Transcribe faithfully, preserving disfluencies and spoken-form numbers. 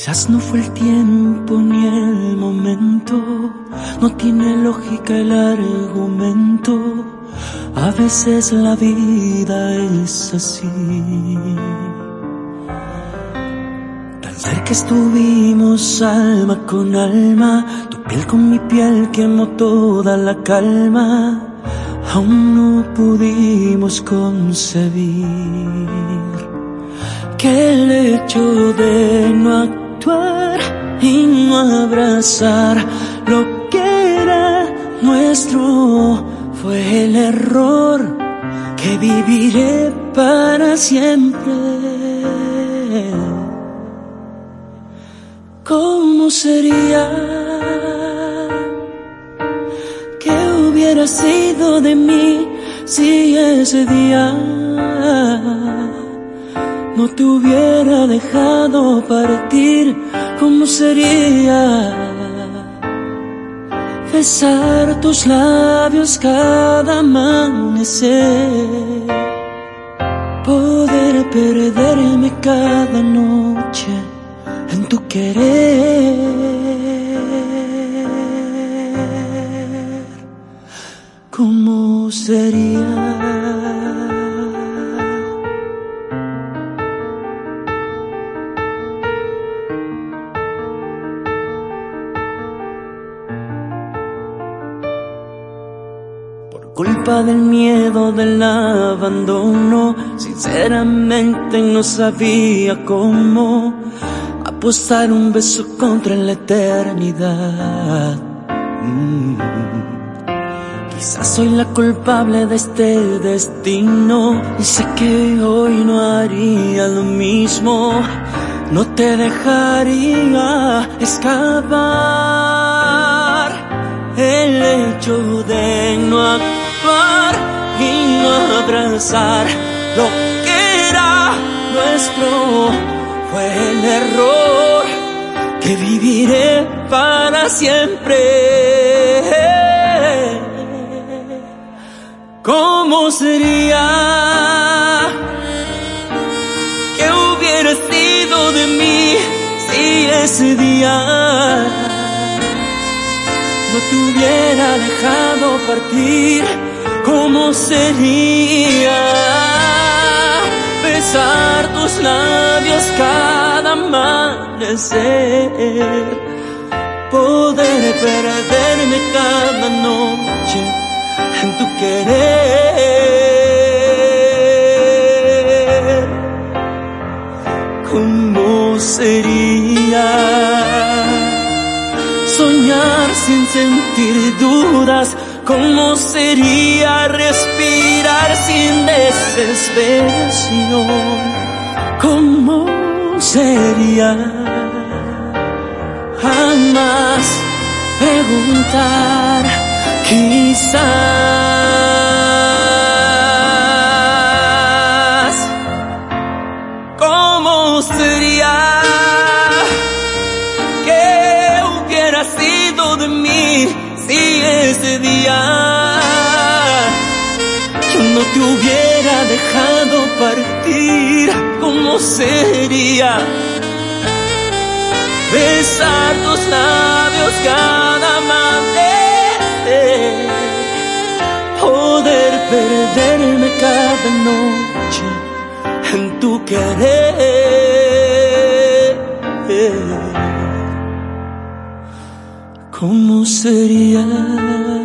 Quizás no fue el tiempo ni el momento, no tiene lógica el argumento. A veces la vida es así. Tan cerca estuvimos alma con alma, tu piel con mi piel quemó toda la calma. Aún no pudimos concebir que el hecho de no actuar y no abrazar lo que era nuestro fue el error que viviré para siempre. ¿Cómo sería? ¿Qué hubiera sido de mí si ese día no te hubiera dejado partir? ¿Cómo sería besar tus labios cada amanecer? Poder perderme cada noche en tu querer. ¿Cómo sería? Culpa del miedo, del abandono, sinceramente no sabía cómo apostar un beso contra la eternidad. mm. Quizás soy la culpable de este destino y sé que hoy no haría lo mismo, no te dejaría escapar. El hecho de no actuar y no abrazar lo que era nuestro fue el error que viviré para siempre. ¿Cómo sería? ¿Qué hubiera sido de mí si ese día no te hubiera dejado partir? ¿Cómo sería besar tus labios cada amanecer? Poder perderme cada noche en tu querer. ¿Cómo sería soñar sin sentir dudas? ¿Cómo sería respirar sin desesperación? ¿Cómo sería jamás preguntar? Quizás, ¿cómo sería? ¿Qué hubiera sido de mí si ese día yo no te hubiera dejado partir? ¿Cómo sería besar tus labios cada amanecer? Poder perderme cada noche en tu querer. ¿Cómo sería?